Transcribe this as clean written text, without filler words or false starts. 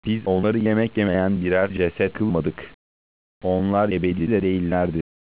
Biz onları yemek yemeyen birer ceset kılmadık. Onlar ebedi de değillerdi.